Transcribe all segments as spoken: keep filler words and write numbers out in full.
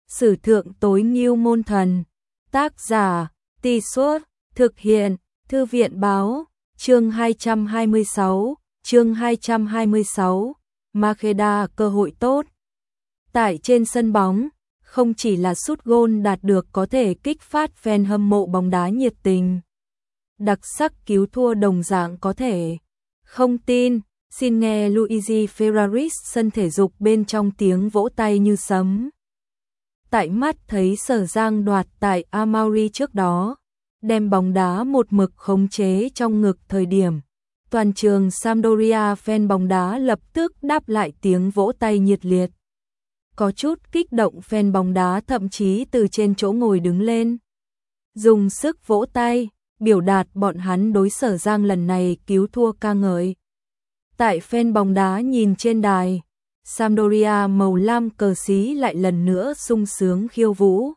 Sử thượng tối ngưu môn thần. Tác giả, Tì Suốt, thực hiện, Thư viện báo, chương hai trăm hai mươi sáu, chương hai trăm hai mươi sáu, Makeda cơ hội tốt. Tại trên sân bóng, không chỉ là sút gôn đạt được có thể kích phát fan hâm mộ bóng đá nhiệt tình. Đặc sắc cứu thua đồng dạng có thể. Không tin, xin nghe Luigi Ferraris sân thể dục bên trong tiếng vỗ tay như sấm. Tại mắt thấy Sở Giang đoạt tại Amauri trước đó, đem bóng đá một mực khống chế trong ngực thời điểm. Toàn trường Sampdoria fan bóng đá lập tức đáp lại tiếng vỗ tay nhiệt liệt. Có chút kích động fan bóng đá thậm chí từ trên chỗ ngồi đứng lên. Dùng sức vỗ tay, biểu đạt bọn hắn đối Sở Giang lần này cứu thua ca ngợi. Tại fan bóng đá nhìn trên đài, Sampdoria màu lam cờ xí lại lần nữa sung sướng khiêu vũ.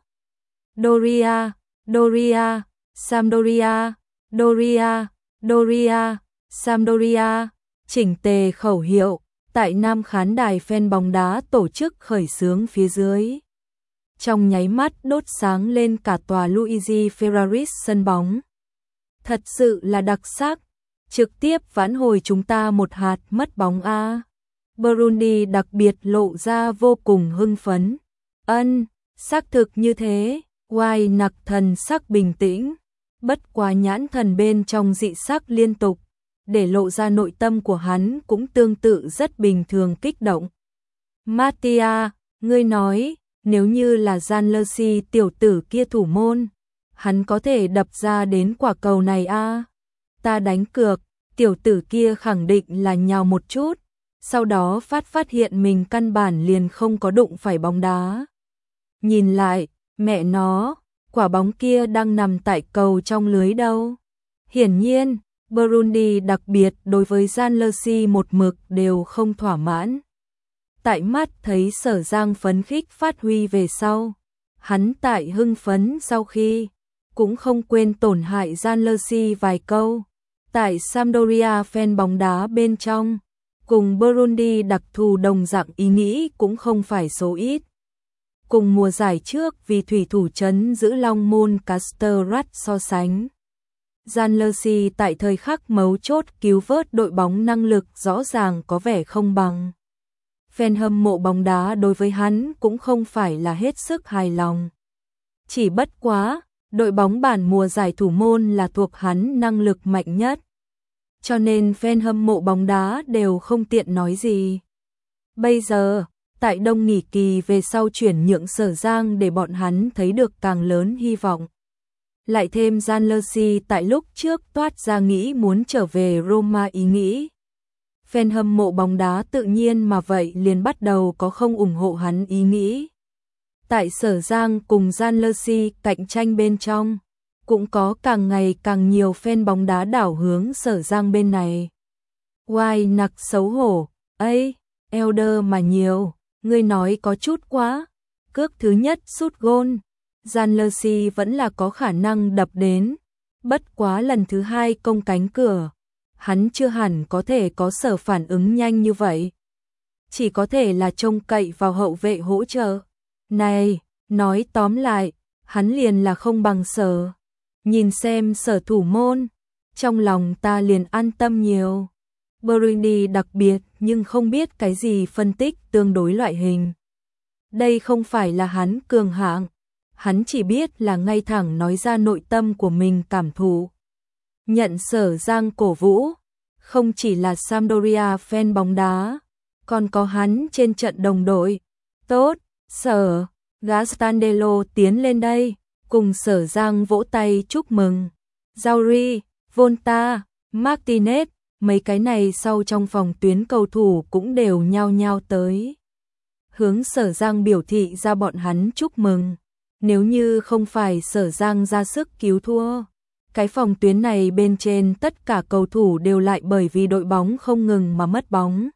Doria, Doria, Sampdoria, Doria, Doria, Sampdoria, chỉnh tề khẩu hiệu, tại nam khán đài fan bóng đá tổ chức khởi xướng phía dưới. Trong nháy mắt đốt sáng lên cả tòa Luigi Ferraris sân bóng. Thật sự là đặc sắc, trực tiếp vãn hồi chúng ta một hạt mất bóng a. Burundi đặc biệt lộ ra vô cùng hưng phấn. Ân, xác thực như thế, Oai nặc thần sắc bình tĩnh, bất quá nhãn thần bên trong dị sắc liên tục, để lộ ra nội tâm của hắn cũng tương tự rất bình thường kích động. Mattia, ngươi nói, nếu như là Janlersi tiểu tử kia thủ môn, hắn có thể đập ra đến quả cầu này a. Ta đánh cược, tiểu tử kia khẳng định là nhào một chút, sau đó phát phát hiện mình căn bản liền không có đụng phải bóng đá. Nhìn lại, mẹ nó, quả bóng kia đang nằm tại cầu trong lưới đâu. Hiển nhiên, Burundi đặc biệt đối với Janlersi một mực đều không thỏa mãn. Tại mắt thấy Sở Giang phấn khích phát huy về sau, hắn tại hưng phấn sau khi, cũng không quên tổn hại Janlersi vài câu. Tại Sampdoria fan bóng đá bên trong, cùng Burundi đặc thù đồng dạng ý nghĩ cũng không phải số ít. Cùng mùa giải trước vì thủy thủ trấn giữ Long Môn Casterat so sánh, Janlersi tại thời khắc mấu chốt cứu vớt đội bóng năng lực rõ ràng có vẻ không bằng. Fan hâm mộ bóng đá đối với hắn cũng không phải là hết sức hài lòng. Chỉ bất quá, đội bóng bản mùa giải thủ môn là thuộc hắn năng lực mạnh nhất. Cho nên fan hâm mộ bóng đá đều không tiện nói gì. Bây giờ, tại đông nghỉ kỳ về sau chuyển nhượng Sở Giang để bọn hắn thấy được càng lớn hy vọng. Lại thêm Janlersi tại lúc trước toát ra nghĩ muốn trở về Roma ý nghĩ. Fan hâm mộ bóng đá tự nhiên mà vậy liền bắt đầu có không ủng hộ hắn ý nghĩ. Tại Sở Giang cùng Janlersi cạnh tranh bên trong, cũng có càng ngày càng nhiều fan bóng đá đảo hướng Sở Giang bên này. Oai nặc xấu hổ, ấy, Elder mà nhiều, ngươi nói có chút quá. Cước thứ nhất sút gôn, Janlersi vẫn là có khả năng đập đến, bất quá lần thứ hai công cánh cửa, hắn chưa hẳn có thể có Sở phản ứng nhanh như vậy. Chỉ có thể là trông cậy vào hậu vệ hỗ trợ. Này, nói tóm lại, hắn liền là không bằng Sở. Nhìn xem Sở thủ môn, trong lòng ta liền an tâm nhiều. Burundi đặc biệt nhưng không biết cái gì phân tích tương đối loại hình. Đây không phải là hắn cường hạng, hắn chỉ biết là ngay thẳng nói ra nội tâm của mình cảm thụ. Nhận Sở Giang cổ vũ, không chỉ là Sampdoria fan bóng đá, còn có hắn trên trận đồng đội. Tốt, Sở, Gastandello tiến lên đây, cùng Sở Giang vỗ tay chúc mừng. Zauri, Volta, Martinez, mấy cái này sau trong phòng tuyến cầu thủ cũng đều nhao nhao tới. Hướng Sở Giang biểu thị ra bọn hắn chúc mừng. Nếu như không phải Sở Giang ra sức cứu thua, cái phòng tuyến này bên trên tất cả cầu thủ đều lại bởi vì đội bóng không ngừng mà mất bóng,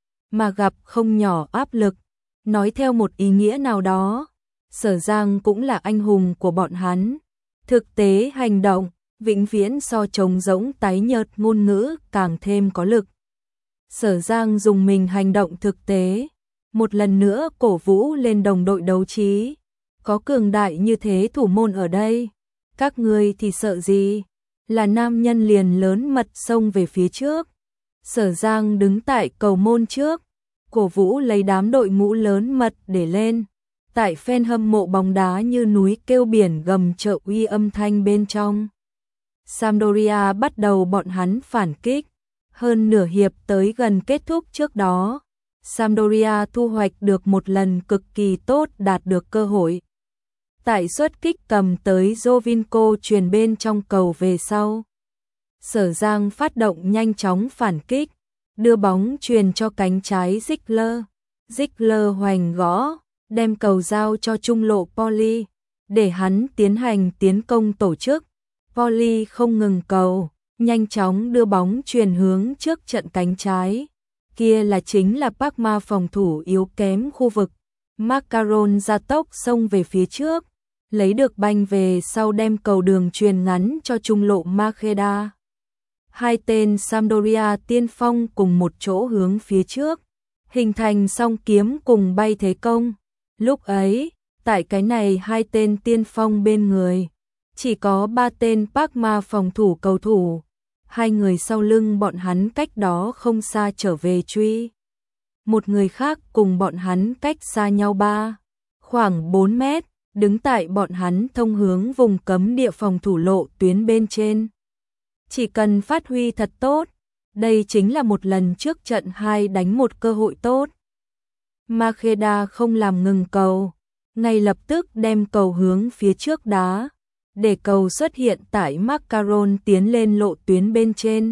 mà gặp không nhỏ áp lực. Nói theo một ý nghĩa nào đó, Sở Giang cũng là anh hùng của bọn hắn. Thực tế hành động, vĩnh viễn so trống rỗng tái nhợt ngôn ngữ càng thêm có lực. Sở Giang dùng mình hành động thực tế, một lần nữa cổ vũ lên đồng đội đấu trí. Có cường đại như thế thủ môn ở đây, các ngươi thì sợ gì? Là nam nhân liền lớn mật xông về phía trước. Sở Giang đứng tại cầu môn trước, cổ vũ lấy đám đội ngũ lớn mật để lên. Tại fan hâm mộ bóng đá như núi kêu biển gầm trợ uy âm thanh bên trong. Sampdoria bắt đầu bọn hắn phản kích. Hơn nửa hiệp tới gần kết thúc trước đó, Sampdoria thu hoạch được một lần cực kỳ tốt đạt được cơ hội. Tại xuất kích cầm tới Jovinko truyền bên trong cầu về sau. Sở Giang phát động nhanh chóng phản kích, đưa bóng truyền cho cánh trái Ziegler. Ziegler hoành gõ, đem cầu giao cho trung lộ Poli, để hắn tiến hành tiến công tổ chức. Poli không ngừng cầu, nhanh chóng đưa bóng truyền hướng trước trận cánh trái. Kia là chính là Parma phòng thủ yếu kém khu vực. Macaron ra tốc xông về phía trước, lấy được banh về sau đem cầu đường truyền ngắn cho trung lộ Macheda. Hai tên Sampdoria tiên phong cùng một chỗ hướng phía trước, hình thành song kiếm cùng bay thế công. Lúc ấy, tại cái này hai tên tiên phong bên người, chỉ có ba tên Parma phòng thủ cầu thủ, hai người sau lưng bọn hắn cách đó không xa trở về truy. Một người khác cùng bọn hắn cách xa nhau ba, khoảng bốn mét, đứng tại bọn hắn thông hướng vùng cấm địa phòng thủ lộ tuyến bên trên. Chỉ cần phát huy thật tốt, đây chính là một lần trước trận hai đánh một cơ hội tốt. Macheda không làm ngừng cầu, ngay lập tức đem cầu hướng phía trước đá, để cầu xuất hiện tại Macaron tiến lên lộ tuyến bên trên.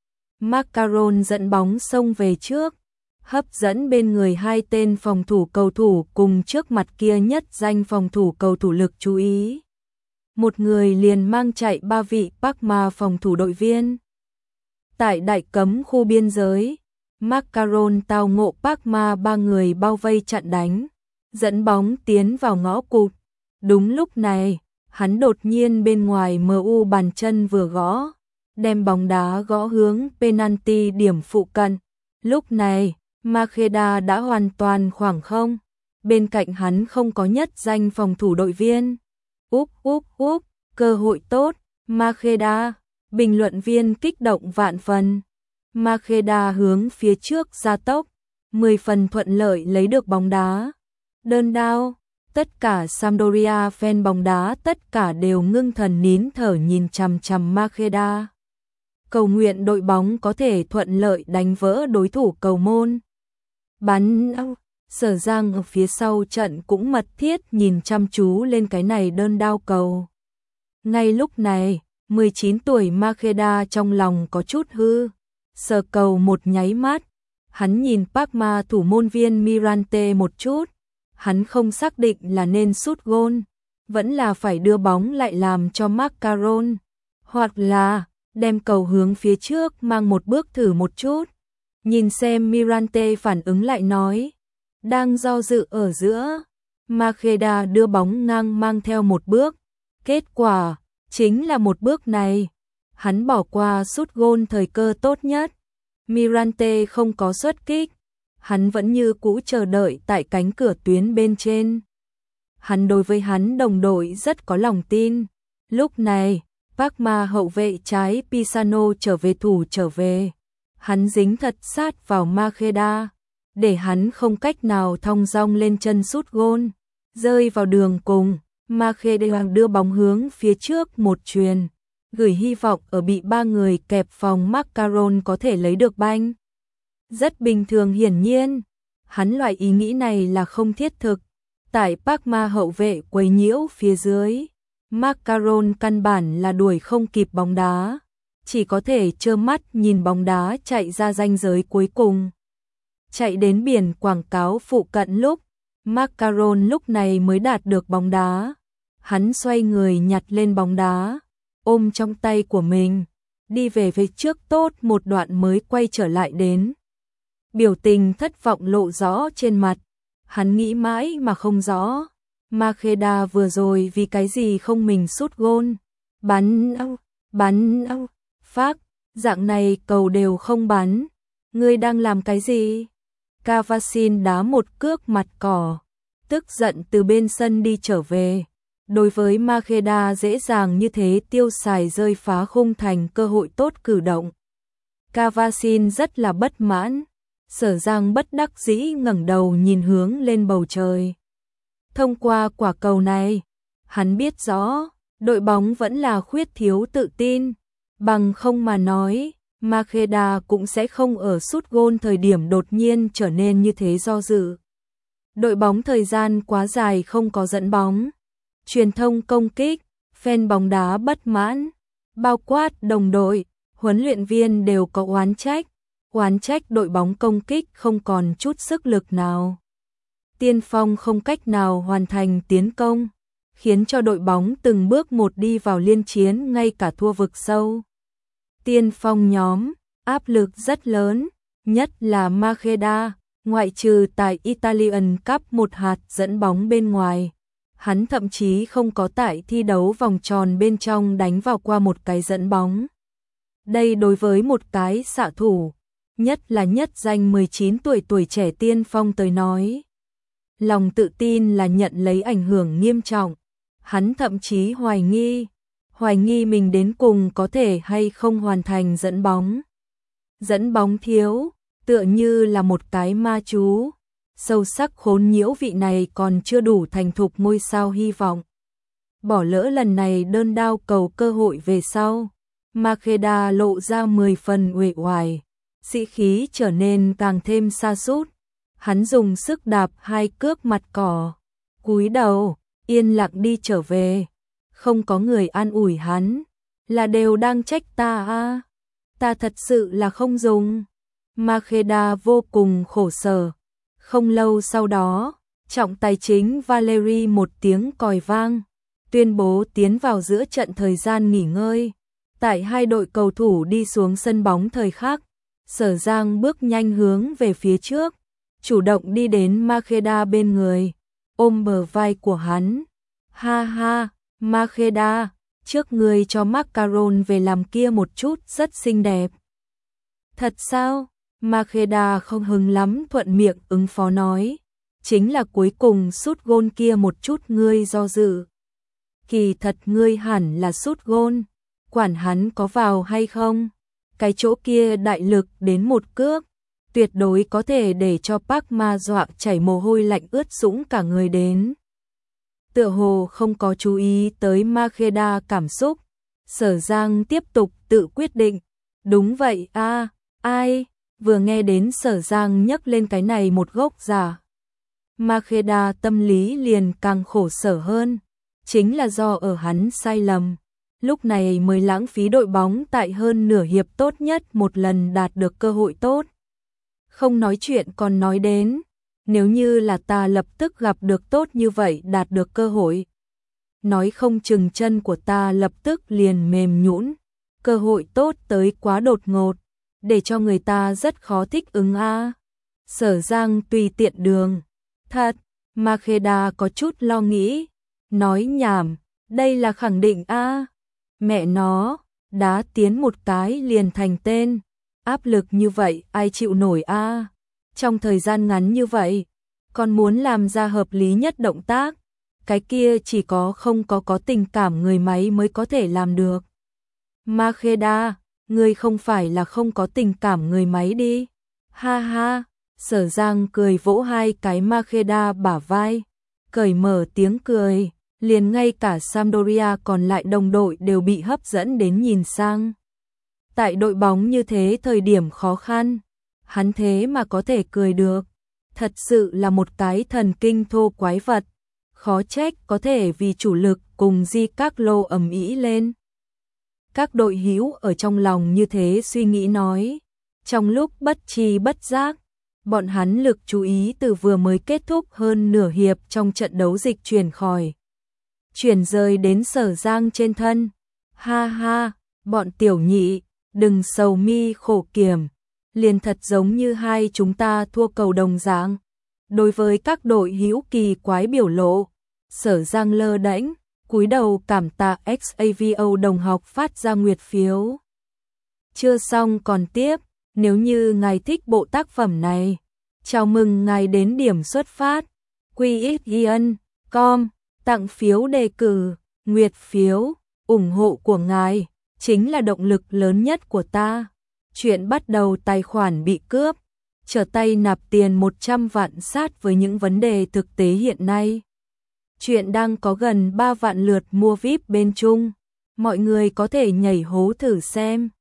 Macaron dẫn bóng xông về trước, hấp dẫn bên người hai tên phòng thủ cầu thủ cùng trước mặt kia nhất danh phòng thủ cầu thủ lực chú ý. Một người liền mang chạy ba vị Parma phòng thủ đội viên. Tại đại cấm khu biên giới, Macaron tao ngộ Parma ba người bao vây chặn đánh, dẫn bóng tiến vào ngõ cụt. Đúng lúc này, hắn đột nhiên bên ngoài em u bàn chân vừa gõ, đem bóng đá gõ hướng penalty điểm phụ cận. Lúc này, Macheda đã hoàn toàn khoảng không, bên cạnh hắn không có nhất danh phòng thủ đội viên. Úp úp úp, cơ hội tốt, Macheda, bình luận viên kích động vạn phần. Macheda hướng phía trước gia tốc, mười phần thuận lợi lấy được bóng đá. Đơn đao, tất cả Sampdoria fan bóng đá tất cả đều ngưng thần nín thở nhìn chằm chằm Macheda. Cầu nguyện đội bóng có thể thuận lợi đánh vỡ đối thủ cầu môn. Bắn áo, Sở Giang ở phía sau trận cũng mật thiết nhìn chăm chú lên cái này đơn đao cầu. Ngay lúc này, mười chín tuổi Macheda trong lòng có chút hư, sờ cầu một nháy mắt, hắn nhìn Parma thủ môn viên Mirante một chút, hắn không xác định là nên sút gôn, vẫn là phải đưa bóng lại làm cho Macaron, hoặc là đem cầu hướng phía trước mang một bước thử một chút. Nhìn xem Mirante phản ứng lại nói, đang do dự ở giữa, Macheda đưa bóng ngang mang theo một bước, kết quả chính là một bước này, hắn bỏ qua sút gôn thời cơ tốt nhất. Mirante không có xuất kích, hắn vẫn như cũ chờ đợi tại cánh cửa tuyến bên trên. Hắn đối với hắn đồng đội rất có lòng tin. Lúc này, Parma hậu vệ trái Pisano trở về thủ trở về. Hắn dính thật sát vào Macheda, để hắn không cách nào thong dong lên chân sút gôn, rơi vào đường cùng. Macheda đưa bóng hướng phía trước một chuyền, gửi hy vọng ở bị ba người kẹp phòng Macaron có thể lấy được banh. Rất bình thường, hiển nhiên, hắn loại ý nghĩ này là không thiết thực. Tại Parma hậu vệ quấy nhiễu phía dưới, Macaron căn bản là đuổi không kịp bóng đá, chỉ có thể trơ mắt nhìn bóng đá chạy ra ranh giới cuối cùng. Chạy đến biển quảng cáo phụ cận lúc, Macaron lúc này mới đạt được bóng đá. Hắn xoay người nhặt lên bóng đá, ôm trong tay của mình, đi về phía trước tốt một đoạn mới quay trở lại đến. Biểu tình thất vọng lộ rõ trên mặt, hắn nghĩ mãi mà không rõ. Macheda vừa rồi vì cái gì không mình sút gôn, bắn áo, bắn áo, phác, dạng này cầu đều không bắn, ngươi đang làm cái gì? Cavasin đá một cước mặt cỏ, tức giận từ bên sân đi trở về. Đối với Maeda dễ dàng như thế tiêu xài rơi phá khung thành cơ hội tốt cử động. Kavasin rất là bất mãn. Sở Giang bất đắc dĩ ngẩng đầu nhìn hướng lên bầu trời. Thông qua quả cầu này, hắn biết rõ, đội bóng vẫn là khuyết thiếu tự tin. Bằng không mà nói, Maeda cũng sẽ không ở sút gôn thời điểm đột nhiên trở nên như thế do dự. Đội bóng thời gian quá dài không có dẫn bóng. Truyền thông công kích, fan bóng đá bất mãn, bao quát đồng đội, huấn luyện viên đều có oán trách. Oán trách đội bóng công kích không còn chút sức lực nào. Tiên phong không cách nào hoàn thành tiến công, khiến cho đội bóng từng bước một đi vào liên chiến ngay cả thua vực sâu. Tiên phong nhóm, áp lực rất lớn, nhất là Maeda, ngoại trừ tại Italian Cup một hạt dẫn bóng bên ngoài. Hắn thậm chí không có tại thi đấu vòng tròn bên trong đánh vào qua một cái dẫn bóng. Đây đối với một cái xạ thủ, nhất là nhất danh mười chín tuổi tuổi trẻ tiên phong tới nói. Lòng tự tin là nhận lấy ảnh hưởng nghiêm trọng. Hắn thậm chí hoài nghi, hoài nghi mình đến cùng có thể hay không hoàn thành dẫn bóng. Dẫn bóng thiếu, tựa như là một cái ma chú. Sâu sắc khốn nhiễu vị này còn chưa đủ thành thục ngôi sao hy vọng. Bỏ lỡ lần này đơn đao cầu cơ hội về sau. Maeda lộ ra mười phần uể oải, sĩ khí trở nên càng thêm sa sút. Hắn dùng sức đạp hai cước mặt cỏ, cúi đầu, yên lặng đi trở về. Không có người an ủi hắn, là đều đang trách ta à? Ta thật sự là không dùng. Maeda vô cùng khổ sở. Không lâu sau đó, trọng tài chính Valery một tiếng còi vang, tuyên bố tiến vào giữa trận thời gian nghỉ ngơi. Tại hai đội cầu thủ đi xuống sân bóng thời khắc, Sở Giang bước nhanh hướng về phía trước, chủ động đi đến Maeda bên người, ôm bờ vai của hắn. Ha ha, Maeda, trước người cho Macaron về làm kia một chút rất xinh đẹp. Thật sao? Maeda không hứng lắm thuận miệng ứng phó nói. Chính là cuối cùng sút gôn kia một chút ngươi do dự. Kỳ thật ngươi hẳn là sút gôn. Quản hắn có vào hay không? Cái chỗ kia đại lực đến một cước. Tuyệt đối có thể để cho Park Ma dọa chảy mồ hôi lạnh ướt sũng cả người đến. Tựa hồ không có chú ý tới Maeda cảm xúc. Sở Giang tiếp tục tự quyết định. Đúng vậy a à, ai? Vừa nghe đến Sở Giang nhắc lên cái này một gốc giả. Maeda tâm lý liền càng khổ sở hơn. Chính là do ở hắn sai lầm. Lúc này mới lãng phí đội bóng tại hơn nửa hiệp tốt nhất một lần đạt được cơ hội tốt. Không nói chuyện còn nói đến. Nếu như là ta lập tức gặp được tốt như vậy đạt được cơ hội. Nói không chừng chân của ta lập tức liền mềm nhũn. Cơ hội tốt tới quá đột ngột. Để cho người ta rất khó thích ứng a. À. Sở Giang tùy tiện đường. Thật, Maeda có chút lo nghĩ. Nói nhảm, đây là khẳng định a. À. Mẹ nó, đá tiến một cái liền thành tên. Áp lực như vậy ai chịu nổi a. À. Trong thời gian ngắn như vậy, còn muốn làm ra hợp lý nhất động tác. Cái kia chỉ có không có có tình cảm người máy mới có thể làm được. Maeda, ngươi không phải là không có tình cảm người máy đi. Ha ha, Sở Giang cười vỗ hai cái Maeda bả vai, cởi mở tiếng cười, liền ngay cả Sampdoria còn lại đồng đội đều bị hấp dẫn đến nhìn sang. Tại đội bóng như thế thời điểm khó khăn, hắn thế mà có thể cười được, thật sự là một cái thần kinh thô quái vật, khó trách có thể vì chủ lực cùng Di Carlo ầm ĩ lên. Các đội hữu ở trong lòng như thế suy nghĩ nói, trong lúc bất tri bất giác, bọn hắn lực chú ý từ vừa mới kết thúc hơn nửa hiệp trong trận đấu dịch chuyển khỏi. Chuyển rời đến Sở Giang trên thân. Ha ha, bọn tiểu nhị, đừng sầu mi khổ kiểm, liền thật giống như hai chúng ta thua cầu đồng dạng. Đối với các đội hữu kỳ quái biểu lộ, Sở Giang lơ đễnh, cúi đầu cảm tạ ích a vê o đồng học phát ra nguyệt phiếu. Chưa xong còn tiếp, nếu như ngài thích bộ tác phẩm này, chào mừng ngài đến điểm xuất phát. Quicken com tặng phiếu đề cử, nguyệt phiếu, ủng hộ của ngài chính là động lực lớn nhất của ta. Chuyện bắt đầu tài khoản bị cướp, trở tay nạp tiền một trăm vạn sát với những vấn đề thực tế hiện nay. Chuyện đang có gần ba vạn lượt mua vi ai pi bên Trung, mọi người có thể nhảy hố thử xem.